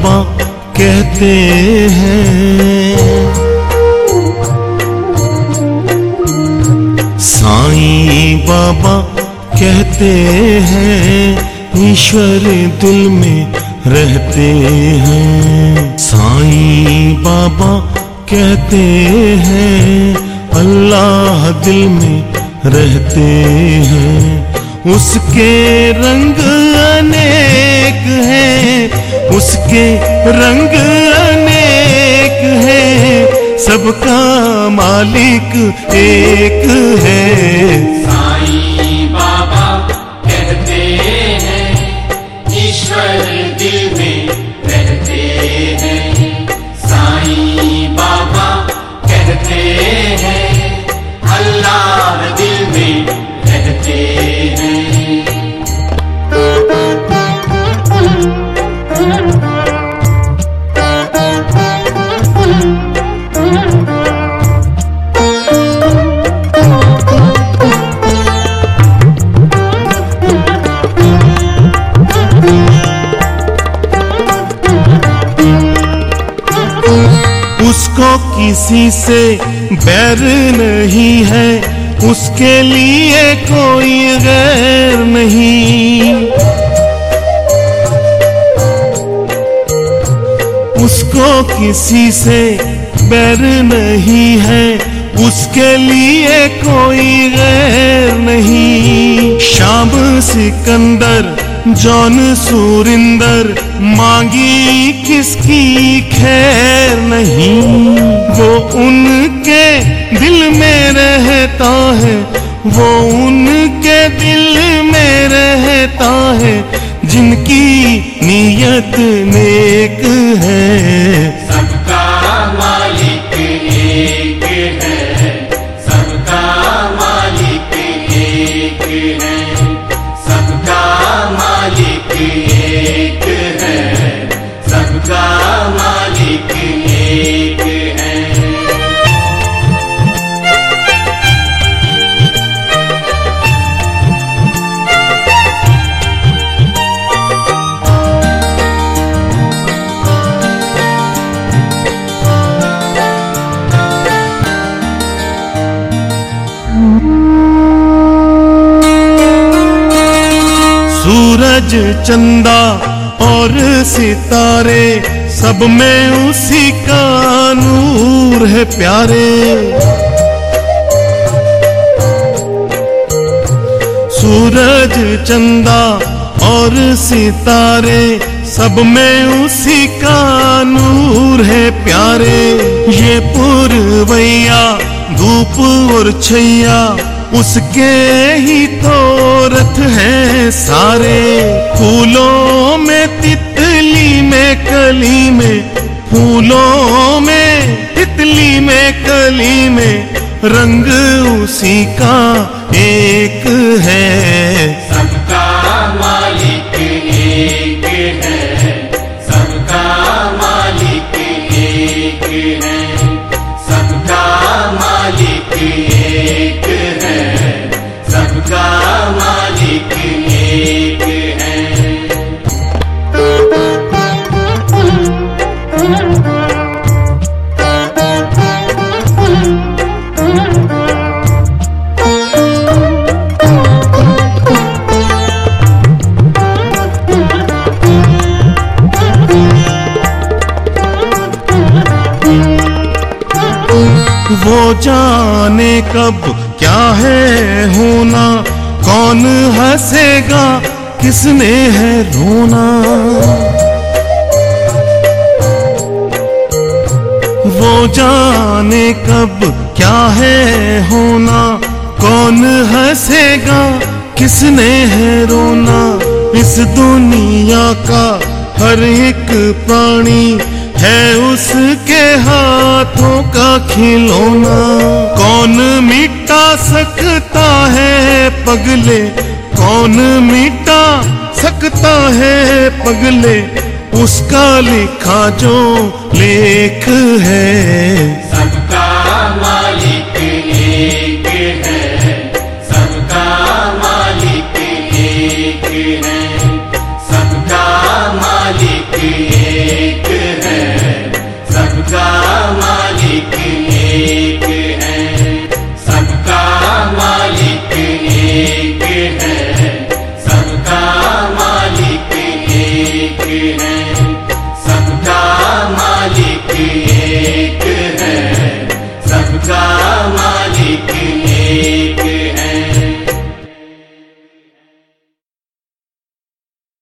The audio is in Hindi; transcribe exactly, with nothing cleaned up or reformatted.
बाबा कहते हैं। साईं बाबा कहते हैं ईश्वर दिल में रहते हैं। साईं बाबा कहते हैं अल्लाह दिल में रहते हैं। उसके रंग अनेक हैं, उसके रंग अनेक हैं, सबका मालिक एक है। साईं बाबा कहते हैं ईश्वर दिल में रहते हैं। साईं बाबा कहते हैं अल्लाह दिल में रहते हैं। उसको किसी से बैर नहीं है, उसके लिए कोई गैर नहीं। उसको किसी से बैर नहीं है, उसके लिए कोई गैर नहीं। शाम सिकंदर जौन सुरिंदर मांगी किसकी खैर नहीं। वो उनके दिल में रहता है, वो उनके दिल में रहता है, जिनकी नीयत नेक है। सबका मालिक एक है, सबका मालिक एक है, सबका मालिक एक है, सबका मालिक एक है। सूरज चंदा और सितारे सब में उसी का नूर है प्यारे। सूरज चंदा और सितारे सब में उसी का नूर है प्यारे। ये पुरवैया धूप और छैया उसके ही तो रथ हैं सारे। फूलों में तितली में कली में, फूलों में तितली में कली में, रंग उसी का एक है। सबका मालिक एक है, सबका मालिक एक है, सबका मालिक एक है, सबका मालिक एक है। वो जाने कब क्या है होना, कौन हंसेगा किसने है रोना। वो जाने कब क्या है होना, कौन हंसेगा किसने है रोना। इस दुनिया का हर एक प्राणी है उसके हाथों का खिलौना। कौन मिटा सकता है पगले, कौन मिटा सकता है पगले, उसका लिखा जो लेख है। सबका मालिक एक है, सबका मालिक एक है, सबका मालिक एक एक है, सबका मालिक एक